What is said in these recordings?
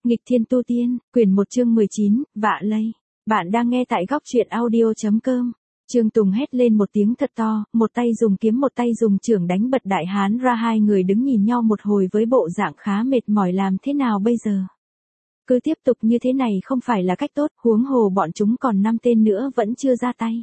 Nghịch thiên tu tiên, quyển 1 chương 19, vạ lây. Bạn đang nghe tại góc truyện audio.com. Trương Tùng hét lên một tiếng thật to, một tay dùng kiếm một tay dùng chưởng đánh bật đại hán ra. Hai người đứng nhìn nhau một hồi với bộ dạng khá mệt mỏi. Làm thế nào bây giờ? Cứ tiếp tục như thế này không phải là cách tốt, huống hồ bọn chúng còn 5 tên nữa vẫn chưa ra tay.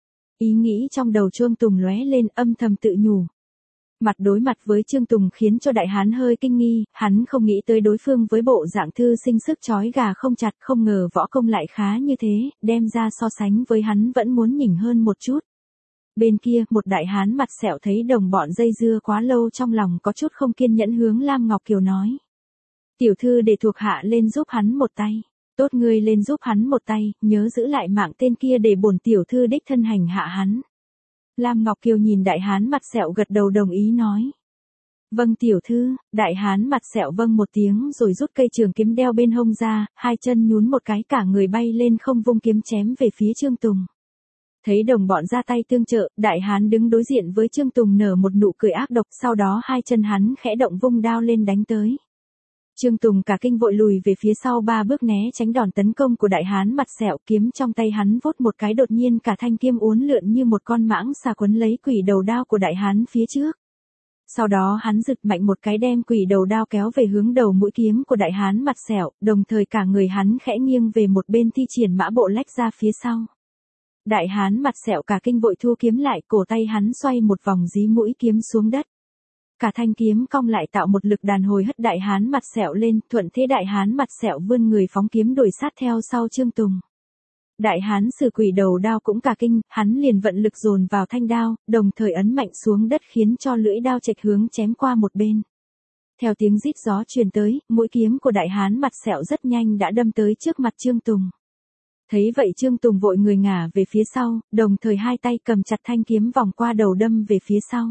Ý nghĩ trong đầu Trương Tùng lóe lên, âm thầm tự nhủ. Mặt đối mặt với Trương Tùng khiến cho đại hán hơi kinh nghi, hắn không nghĩ tới đối phương với bộ dạng thư sinh sức chói gà không chặt, không ngờ võ công lại khá như thế, đem ra so sánh với hắn vẫn muốn nhỉnh hơn một chút. Bên kia, một đại hán mặt sẹo thấy đồng bọn dây dưa quá lâu trong lòng có chút không kiên nhẫn hướng Lam Ngọc Kiều nói. Tiểu thư để thuộc hạ lên giúp hắn một tay. Tốt, ngươi lên giúp hắn một tay, nhớ giữ lại mạng tên kia để bổn tiểu thư đích thân hành hạ hắn. Lam Ngọc Kiều nhìn đại hán mặt sẹo gật đầu đồng ý nói. Vâng tiểu thư. Đại hán mặt sẹo vâng một tiếng rồi rút cây trường kiếm đeo bên hông ra, hai chân nhún một cái cả người bay lên không vung kiếm chém về phía Trương Tùng. Thấy đồng bọn ra tay tương trợ, đại hán đứng đối diện với Trương Tùng nở một nụ cười ác độc, sau đó hai chân hắn khẽ động vung đao lên đánh tới. Trương Tùng cả kinh vội lùi về phía sau 3 bước né tránh đòn tấn công của đại hán mặt sẹo, kiếm trong tay hắn vút một cái đột nhiên cả thanh kiếm uốn lượn như một con mãng xà quấn lấy quỷ đầu đao của đại hán phía trước. Sau đó hắn giật mạnh một cái đem quỷ đầu đao kéo về hướng đầu mũi kiếm của đại hán mặt sẹo, đồng thời cả người hắn khẽ nghiêng về một bên thi triển mã bộ lách ra phía sau. Đại hán mặt sẹo cả kinh vội thu kiếm lại, cổ tay hắn xoay một vòng dí mũi kiếm xuống đất. Cả thanh kiếm cong lại tạo một lực đàn hồi hất đại hán mặt sẹo lên, thuận thế đại hán mặt sẹo vươn người phóng kiếm đuổi sát theo sau Trương Tùng. Đại hán sử quỷ đầu đao cũng cả kinh, hắn liền vận lực dồn vào thanh đao, đồng thời ấn mạnh xuống đất khiến cho lưỡi đao chệch hướng chém qua một bên. Theo tiếng rít gió truyền tới, mũi kiếm của đại hán mặt sẹo rất nhanh đã đâm tới trước mặt Trương Tùng. Thấy vậy Trương Tùng vội người ngả về phía sau, đồng thời hai tay cầm chặt thanh kiếm vòng qua đầu đâm về phía sau.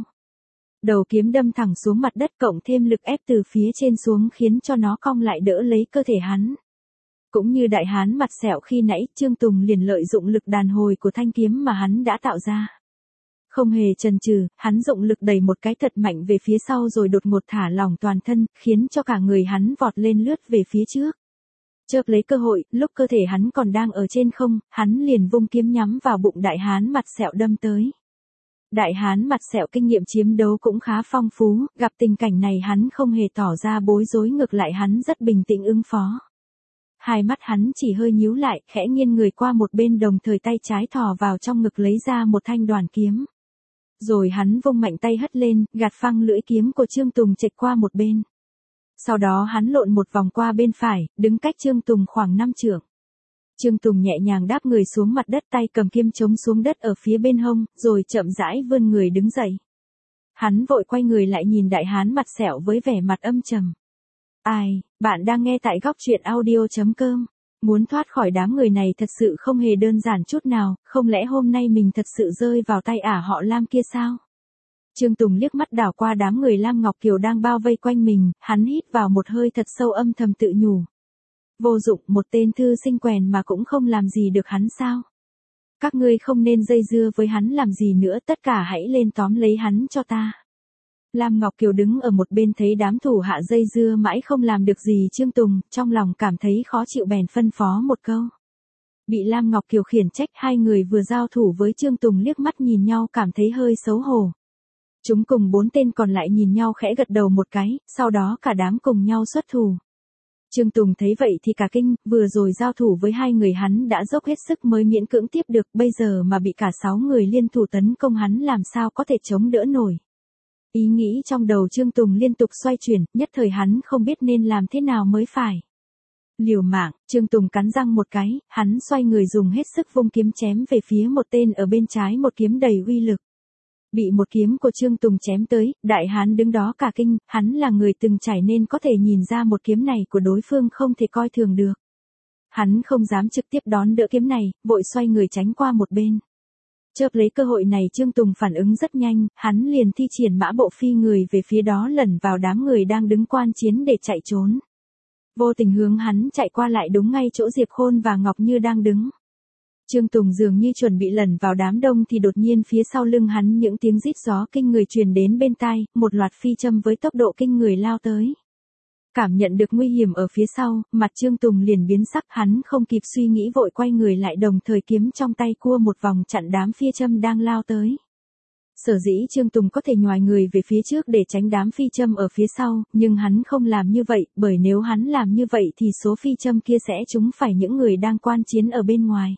Đầu kiếm đâm thẳng xuống mặt đất cộng thêm lực ép từ phía trên xuống khiến cho nó cong lại đỡ lấy cơ thể hắn. Cũng như đại hán mặt sẹo khi nãy, Trương Tùng liền lợi dụng lực đàn hồi của thanh kiếm mà hắn đã tạo ra. Không hề chần chừ, hắn dụng lực đẩy một cái thật mạnh về phía sau rồi đột ngột thả lỏng toàn thân, khiến cho cả người hắn vọt lên lướt về phía trước. Chợp lấy cơ hội, lúc cơ thể hắn còn đang ở trên không, hắn liền vung kiếm nhắm vào bụng đại hán mặt sẹo đâm tới. Đại hán mặt sẹo kinh nghiệm chiến đấu cũng khá phong phú, gặp tình cảnh này hắn không hề tỏ ra bối rối, ngược lại hắn rất bình tĩnh ứng phó. Hai mắt hắn chỉ hơi nhíu lại, khẽ nghiêng người qua một bên, đồng thời tay trái thò vào trong ngực lấy ra một thanh đoàn kiếm. Rồi hắn vung mạnh tay hất lên, gạt phăng lưỡi kiếm của Trương Tùng chệch qua một bên. Sau đó hắn lộn một vòng qua bên phải, đứng cách Trương Tùng khoảng 5 trượng. Trương Tùng nhẹ nhàng đáp người xuống mặt đất, tay cầm kiếm chống xuống đất ở phía bên hông, rồi chậm rãi vươn người đứng dậy. Hắn vội quay người lại nhìn đại hán mặt sẹo với vẻ mặt âm trầm. Ai, bạn đang nghe tại góc truyện audio.com. Muốn thoát khỏi đám người này thật sự không hề đơn giản chút nào, không lẽ hôm nay mình thật sự rơi vào tay họ Lam kia sao? Trương Tùng liếc mắt đảo qua đám người Lam Ngọc Kiều đang bao vây quanh mình, hắn hít vào một hơi thật sâu, âm thầm tự nhủ. Vô dụng, một tên thư sinh quèn mà cũng không làm gì được hắn sao? Các ngươi không nên dây dưa với hắn làm gì nữa, tất cả hãy lên tóm lấy hắn cho ta. Lam Ngọc Kiều đứng ở một bên thấy đám thủ hạ dây dưa mãi không làm được gì Trương Tùng, trong lòng cảm thấy khó chịu bèn phân phó một câu. Bị Lam Ngọc Kiều khiển trách, hai người vừa giao thủ với Trương Tùng liếc mắt nhìn nhau cảm thấy hơi xấu hổ. Chúng cùng 4 tên còn lại nhìn nhau khẽ gật đầu một cái, sau đó cả đám cùng nhau xuất thủ. Trương Tùng thấy vậy thì cả kinh, vừa rồi giao thủ với hai người hắn đã dốc hết sức mới miễn cưỡng tiếp được, bây giờ mà bị cả 6 người liên thủ tấn công hắn làm sao có thể chống đỡ nổi. Ý nghĩ trong đầu Trương Tùng liên tục xoay chuyển, nhất thời hắn không biết nên làm thế nào mới phải. Liều mạng, Trương Tùng cắn răng một cái, hắn xoay người dùng hết sức vung kiếm chém về phía một tên ở bên trái, một kiếm đầy uy lực. Bị một kiếm của Trương Tùng chém tới, đại hán đứng đó cả kinh, hắn là người từng trải nên có thể nhìn ra một kiếm này của đối phương không thể coi thường được. Hắn không dám trực tiếp đón đỡ kiếm này, vội xoay người tránh qua một bên. Chợp lấy cơ hội này Trương Tùng phản ứng rất nhanh, hắn liền thi triển mã bộ phi người về phía đó, lẩn vào đám người đang đứng quan chiến để chạy trốn. Vô tình hướng hắn chạy qua lại đúng ngay chỗ Diệp Khôn và Ngọc Như đang đứng. Trương Tùng dường như chuẩn bị lẩn vào đám đông thì đột nhiên phía sau lưng hắn những tiếng rít gió kinh người truyền đến bên tai, một loạt phi châm với tốc độ kinh người lao tới. Cảm nhận được nguy hiểm ở phía sau, mặt Trương Tùng liền biến sắc, hắn không kịp suy nghĩ vội quay người lại, đồng thời kiếm trong tay cua một vòng chặn đám phi châm đang lao tới. Sở dĩ Trương Tùng có thể nhoài người về phía trước để tránh đám phi châm ở phía sau, nhưng hắn không làm như vậy, bởi nếu hắn làm như vậy thì số phi châm kia sẽ trúng phải những người đang quan chiến ở bên ngoài.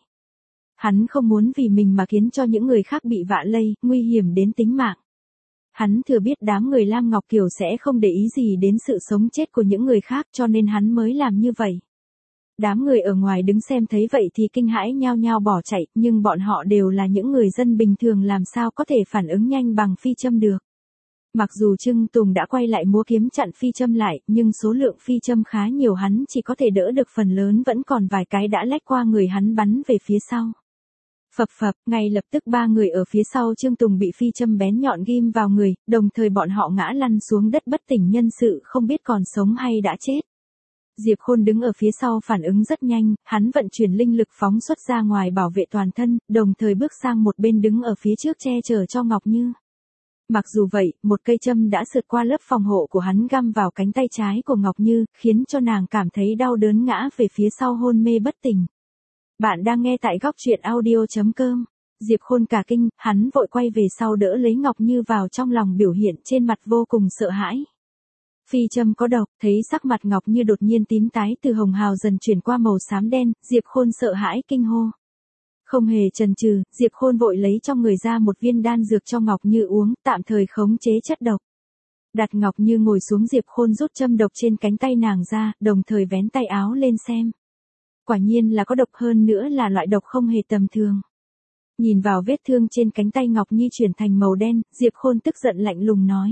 Hắn không muốn vì mình mà khiến cho những người khác bị vạ lây, nguy hiểm đến tính mạng. Hắn thừa biết đám người Lam Ngọc Kiều sẽ không để ý gì đến sự sống chết của những người khác, cho nên hắn mới làm như vậy. Đám người ở ngoài đứng xem thấy vậy thì kinh hãi nhao nhao bỏ chạy, nhưng bọn họ đều là những người dân bình thường, làm sao có thể phản ứng nhanh bằng phi châm được. Mặc dù Trương Tùng đã quay lại múa kiếm chặn phi châm lại, nhưng số lượng phi châm khá nhiều, hắn chỉ có thể đỡ được phần lớn, vẫn còn vài cái đã lách qua người hắn bắn về phía sau. Phập phập, ngay lập tức ba người ở phía sau Trương Tùng bị phi châm bén nhọn ghim vào người, đồng thời bọn họ ngã lăn xuống đất bất tỉnh nhân sự, không biết còn sống hay đã chết. Diệp Khôn đứng ở phía sau phản ứng rất nhanh, hắn vận chuyển linh lực phóng xuất ra ngoài bảo vệ toàn thân, đồng thời bước sang một bên đứng ở phía trước che chở cho Ngọc Như. Mặc dù vậy, một cây châm đã sượt qua lớp phòng hộ của hắn găm vào cánh tay trái của Ngọc Như, khiến cho nàng cảm thấy đau đớn ngã về phía sau hôn mê bất tỉnh. Bạn đang nghe tại góc truyện audio.com. Diệp Khôn cả kinh, hắn vội quay về sau đỡ lấy Ngọc Như vào trong lòng, biểu hiện trên mặt vô cùng sợ hãi. Phi châm có độc, thấy sắc mặt Ngọc Như đột nhiên tím tái, từ hồng hào dần chuyển qua màu xám đen, Diệp Khôn sợ hãi kinh hô. Không hề chần chừ, Diệp Khôn vội lấy trong người ra một viên đan dược cho Ngọc Như uống, tạm thời khống chế chất độc. Đặt Ngọc Như ngồi xuống, Diệp Khôn rút châm độc trên cánh tay nàng ra, đồng thời vén tay áo lên xem. Quả nhiên là có độc, hơn nữa là loại độc không hề tầm thường. Nhìn vào vết thương trên cánh tay Ngọc Như chuyển thành màu đen, Diệp Khôn tức giận lạnh lùng nói.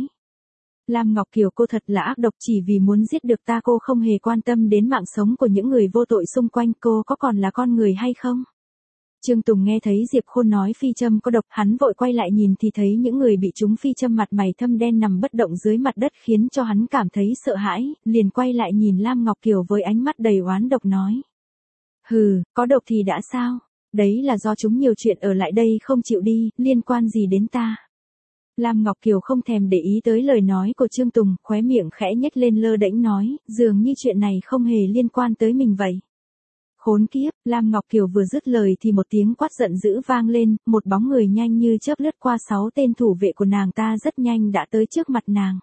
Lam Ngọc Kiều, cô thật là ác độc, chỉ vì muốn giết được ta cô không hề quan tâm đến mạng sống của những người vô tội xung quanh, cô có còn là con người hay không? Trương Tùng nghe thấy Diệp Khôn nói phi châm có độc, hắn vội quay lại nhìn thì thấy những người bị trúng phi châm mặt mày thâm đen nằm bất động dưới mặt đất, khiến cho hắn cảm thấy sợ hãi, liền quay lại nhìn Lam Ngọc Kiều với ánh mắt đầy oán độc nói. Hừ, có độc thì đã sao? Đấy là do chúng nhiều chuyện ở lại đây không chịu đi, liên quan gì đến ta? Lam Ngọc Kiều không thèm để ý tới lời nói của Trương Tùng, khóe miệng khẽ nhếch lên lơ đễnh nói, dường như chuyện này không hề liên quan tới mình vậy. Khốn kiếp, Lam Ngọc Kiều vừa dứt lời thì một tiếng quát giận dữ vang lên, một bóng người nhanh như chớp lướt qua 6 tên thủ vệ của nàng ta, rất nhanh đã tới trước mặt nàng.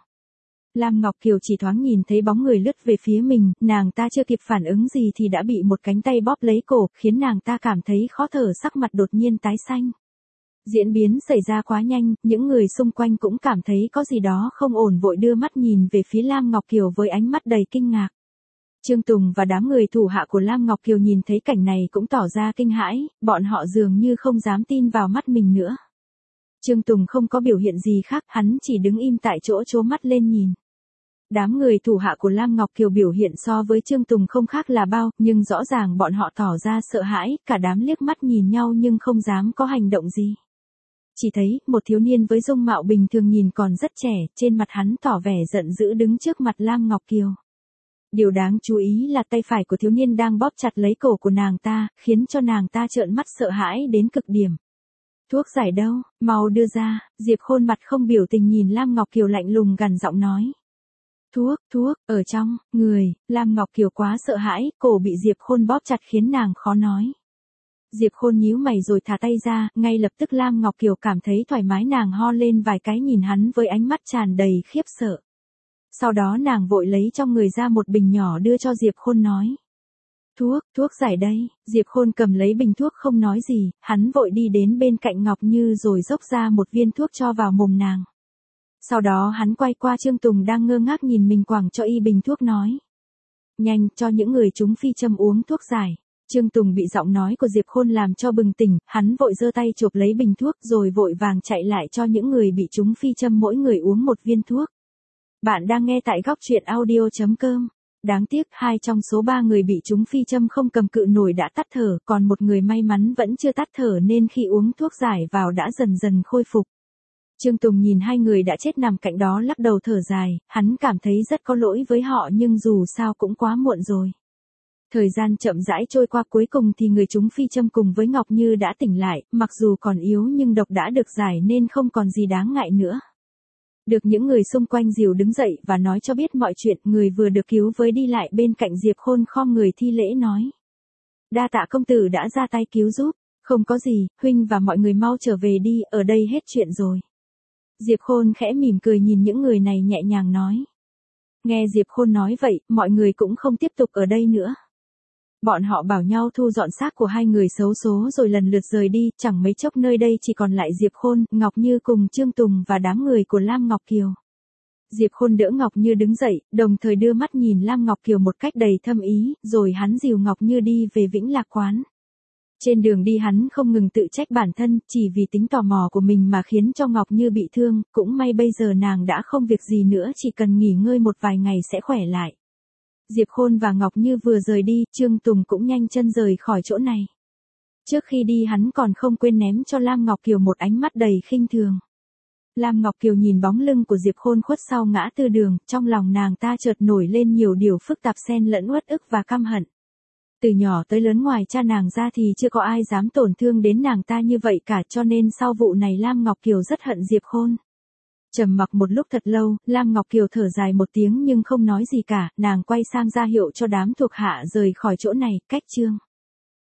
Lam Ngọc Kiều chỉ thoáng nhìn thấy bóng người lướt về phía mình, nàng ta chưa kịp phản ứng gì thì đã bị một cánh tay bóp lấy cổ, khiến nàng ta cảm thấy khó thở, sắc mặt đột nhiên tái xanh. Diễn biến xảy ra quá nhanh, những người xung quanh cũng cảm thấy có gì đó không ổn, vội đưa mắt nhìn về phía Lam Ngọc Kiều với ánh mắt đầy kinh ngạc. Trương Tùng và đám người thủ hạ của Lam Ngọc Kiều nhìn thấy cảnh này cũng tỏ ra kinh hãi, bọn họ dường như không dám tin vào mắt mình nữa. Trương Tùng không có biểu hiện gì khác, hắn chỉ đứng im tại chỗ trố mắt lên nhìn. Đám người thủ hạ của Lam Ngọc Kiều biểu hiện so với Trương Tùng không khác là bao, nhưng rõ ràng bọn họ tỏ ra sợ hãi, cả đám liếc mắt nhìn nhau nhưng không dám có hành động gì. Chỉ thấy, một thiếu niên với dung mạo bình thường nhìn còn rất trẻ, trên mặt hắn tỏ vẻ giận dữ đứng trước mặt Lam Ngọc Kiều. Điều đáng chú ý là tay phải của thiếu niên đang bóp chặt lấy cổ của nàng ta, khiến cho nàng ta trợn mắt sợ hãi đến cực điểm. Thuốc giải đâu, mau đưa ra, Diệp Khôn mặt không biểu tình nhìn Lam Ngọc Kiều lạnh lùng gằn giọng nói. Thuốc, ở trong, người, Lam Ngọc Kiều quá sợ hãi, cổ bị Diệp Khôn bóp chặt khiến nàng khó nói. Diệp Khôn nhíu mày rồi thả tay ra, ngay lập tức Lam Ngọc Kiều cảm thấy thoải mái, nàng ho lên vài cái nhìn hắn với ánh mắt tràn đầy khiếp sợ. Sau đó nàng vội lấy trong người ra một bình nhỏ đưa cho Diệp Khôn nói. Thuốc giải đây, Diệp Khôn cầm lấy bình thuốc không nói gì, hắn vội đi đến bên cạnh Ngọc Như rồi dốc ra một viên thuốc cho vào mồm nàng. Sau đó hắn quay qua Trương Tùng đang ngơ ngác nhìn mình, quẳng cho y bình thuốc nói. Nhanh, cho những người trúng phi châm uống thuốc giải. Trương Tùng bị giọng nói của Diệp Khôn làm cho bừng tỉnh, hắn vội giơ tay chộp lấy bình thuốc rồi vội vàng chạy lại cho những người bị trúng phi châm mỗi người uống một viên thuốc. Bạn đang nghe tại góc truyện audio.com. Đáng tiếc, 2 trong số 3 người bị trúng phi châm không cầm cự nổi đã tắt thở, còn một người may mắn vẫn chưa tắt thở nên khi uống thuốc giải vào đã dần dần khôi phục. Trương Tùng nhìn 2 người đã chết nằm cạnh đó lắc đầu thở dài, hắn cảm thấy rất có lỗi với họ nhưng dù sao cũng quá muộn rồi. Thời gian chậm rãi trôi qua, cuối cùng thì người trúng phi châm cùng với Ngọc Như đã tỉnh lại, mặc dù còn yếu nhưng độc đã được giải nên không còn gì đáng ngại nữa. Được những người xung quanh dìu đứng dậy và nói cho biết mọi chuyện, người vừa được cứu với đi lại bên cạnh Diệp Khôn khom người thi lễ nói. Đa tạ công tử đã ra tay cứu giúp, không có gì, huynh và mọi người mau trở về đi, ở đây hết chuyện rồi. Diệp Khôn khẽ mỉm cười nhìn những người này nhẹ nhàng nói. Nghe Diệp Khôn nói vậy, mọi người cũng không tiếp tục ở đây nữa. Bọn họ bảo nhau thu dọn xác của hai người xấu số rồi lần lượt rời đi, chẳng mấy chốc nơi đây chỉ còn lại Diệp Khôn, Ngọc Như cùng Trương Tùng và đám người của Lam Ngọc Kiều. Diệp Khôn đỡ Ngọc Như đứng dậy, đồng thời đưa mắt nhìn Lam Ngọc Kiều một cách đầy thâm ý, rồi hắn dìu Ngọc Như đi về Vĩnh Lạc Quán. Trên đường đi hắn không ngừng tự trách bản thân, chỉ vì tính tò mò của mình mà khiến cho Ngọc Như bị thương, cũng may bây giờ nàng đã không việc gì nữa, chỉ cần nghỉ ngơi một vài ngày sẽ khỏe lại. Diệp Khôn và Ngọc Như vừa rời đi, Trương Tùng cũng nhanh chân rời khỏi chỗ này. Trước khi đi hắn còn không quên ném cho Lam Ngọc Kiều một ánh mắt đầy khinh thường. Lam Ngọc Kiều nhìn bóng lưng của Diệp Khôn khuất sau ngã tư đường, trong lòng nàng ta chợt nổi lên nhiều điều phức tạp xen lẫn uất ức và căm hận. Từ nhỏ tới lớn ngoài cha nàng ra thì chưa có ai dám tổn thương đến nàng ta như vậy cả, cho nên sau vụ này Lam Ngọc Kiều rất hận Diệp Khôn. Trầm mặc một lúc thật lâu, Lam Ngọc Kiều thở dài một tiếng nhưng không nói gì cả, nàng quay sang ra hiệu cho đám thuộc hạ rời khỏi chỗ này, cách chương.